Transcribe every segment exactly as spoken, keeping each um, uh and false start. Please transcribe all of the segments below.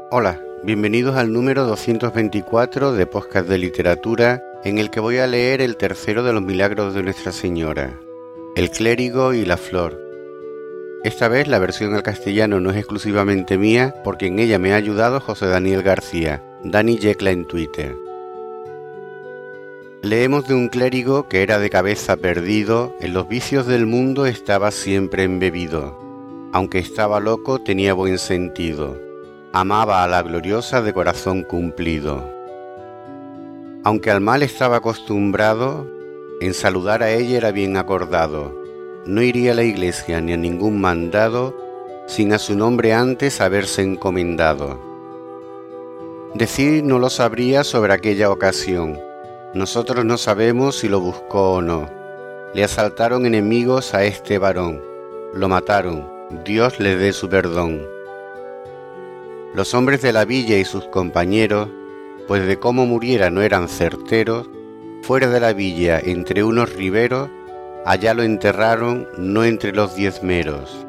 Hola, bienvenidos al número doscientos veinticuatro de Podcast de Literatura, en el que voy a leer el tercero de los milagros de Nuestra Señora, El clérigo y la flor. Esta vez la versión al castellano no es exclusivamente mía, porque en ella me ha ayudado José Daniel García, Dani Yecla en Twitter. Leemos de un clérigo que era de cabeza perdido, en los vicios del mundo estaba siempre embebido. Aunque estaba loco, tenía buen sentido. Amaba a la gloriosa de corazón cumplido. Aunque al mal estaba acostumbrado, en saludar a ella era bien acordado. No iría a la iglesia ni a ningún mandado, sin a su nombre antes haberse encomendado. Decir no lo sabría sobre aquella ocasión. Nosotros no sabemos si lo buscó o no. Le asaltaron enemigos a este varón. Lo mataron. Dios le dé su perdón. Los hombres de la villa y sus compañeros, pues de cómo muriera no eran certeros, fuera de la villa, entre unos riberos, allá lo enterraron, no entre los diezmeros.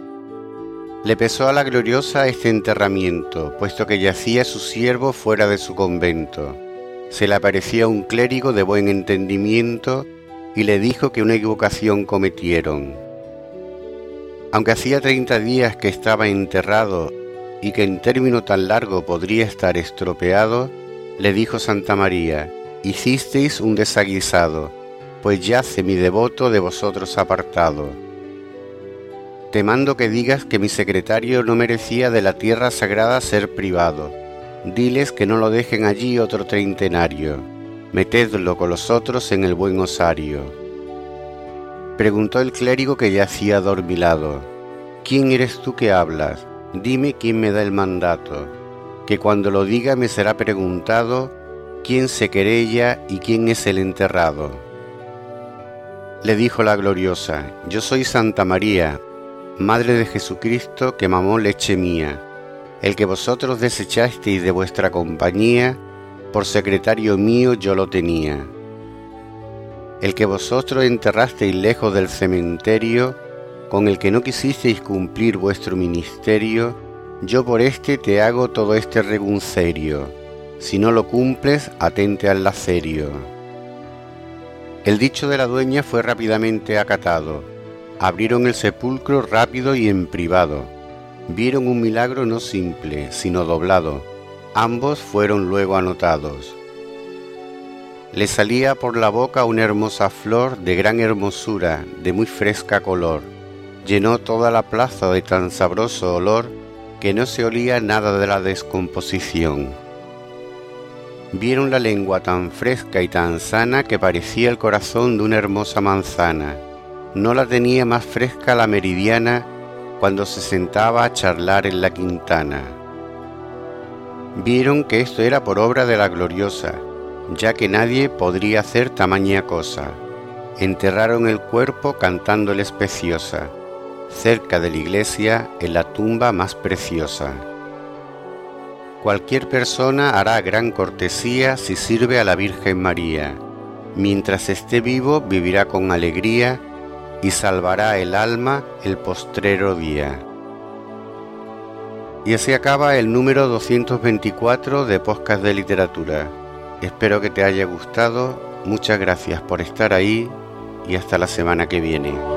Le pesó a la gloriosa este enterramiento, puesto que yacía su siervo fuera de su convento. Se le aparecía un clérigo de buen entendimiento y le dijo que una equivocación cometieron. Aunque hacía treinta días que estaba enterrado y que en término tan largo podría estar estropeado, le dijo Santa María: hicisteis un desaguisado, pues yace mi devoto de vosotros apartado. Te mando que digas que mi secretario no merecía de la tierra sagrada ser privado. Diles que no lo dejen allí otro treintenario. Metedlo con los otros en el buen osario. Preguntó el clérigo que yacía adormilado: ¿quién eres tú que hablas? Dime quién me da el mandato, que cuando lo diga me será preguntado quién se querella y quién es el enterrado. Le dijo la gloriosa: yo soy Santa María, Madre de Jesucristo que mamó leche mía, el que vosotros desechasteis de vuestra compañía, por secretario mío yo lo tenía. El que vosotros enterrasteis lejos del cementerio, con el que no quisisteis cumplir vuestro ministerio, yo por este te hago todo este reguncerio. Si no lo cumples, atente al lacerio. El dicho de la dueña fue rápidamente acatado. Abrieron el sepulcro rápido y en privado. Vieron un milagro no simple, sino doblado. Ambos fueron luego anotados. Le salía por la boca una hermosa flor de gran hermosura, de muy fresca color. Llenó toda la plaza de tan sabroso olor que no se olía nada de la descomposición. Vieron la lengua tan fresca y tan sana que parecía el corazón de una hermosa manzana. No la tenía más fresca la meridiana cuando se sentaba a charlar en la quintana. Vieron que esto era por obra de la gloriosa, ya que nadie podría hacer tamaña cosa. Enterraron el cuerpo cantándole especiosa, cerca de la iglesia, en la tumba más preciosa. Cualquier persona hará gran cortesía si sirve a la Virgen María. Mientras esté vivo vivirá con alegría y salvará el alma el postrero día. Y así acaba el número doscientos veinticuatro de Podcast de Literatura. Espero que te haya gustado, muchas gracias por estar ahí y hasta la semana que viene.